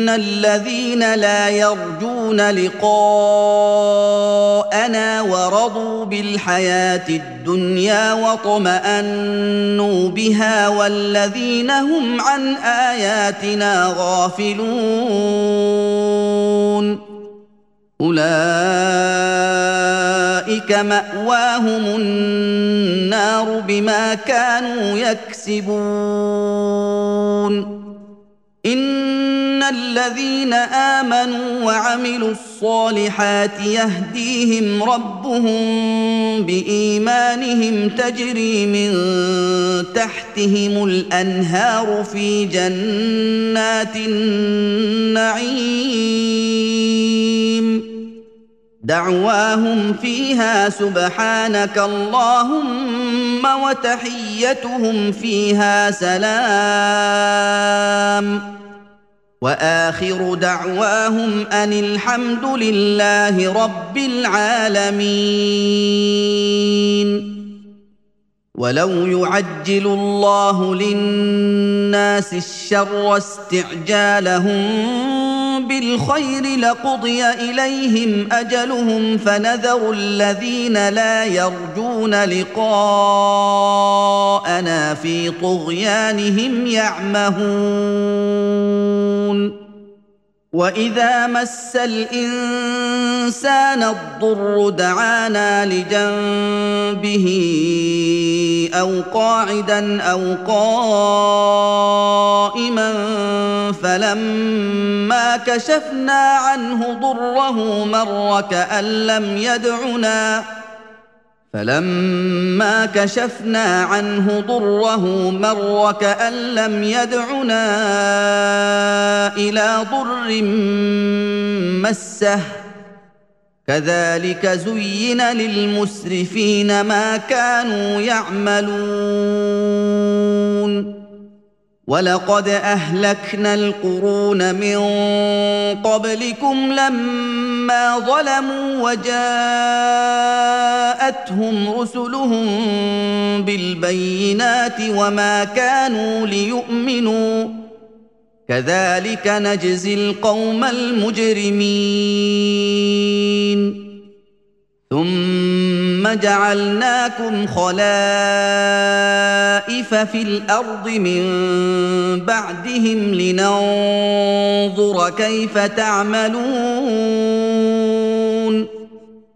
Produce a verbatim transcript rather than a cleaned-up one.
الذين لا يرجون لقاءنا ورضوا بالحياة الدنيا واطمأنوا بها والذين هم عن آياتنا غافلون أولئك مأواهم النار بما كانوا يكسبون إن الذين آمنوا وعملوا الصالحات يهديهم ربهم بإيمانهم تجري من تحتهم الأنهار في جنات النعيم دعواهم فيها سبحانك اللهم وتحيتهم فيها سلام وآخر دعواهم أن الحمد لله رب العالمين ولو يعجل الله للناس الشر استعجالهم بالخير لقضي إليهم أجلهم فنذر الذين لا يرجون لقاءنا في طغيانهم يعمهون وإذا مس الإنسان الضر دعانا لجنبه أو قاعدا أو قائما فلما كشفنا عنه ضره مر كأن لم يدعنا فلما كشفنا عنه ضره مر كأن لم يدعنا إلى ضر مسه كذلك زين للمسرفين ما كانوا يعملون ولقد أهلكنا القرون من قبلكم لما ظلموا وجاءتهم رسلهم بالبينات وما كانوا ليؤمنوا كذلك نجزي القوم المجرمين ثم جعلناكم خلائف في الأرض من بعدهم لننظر كيف تعملون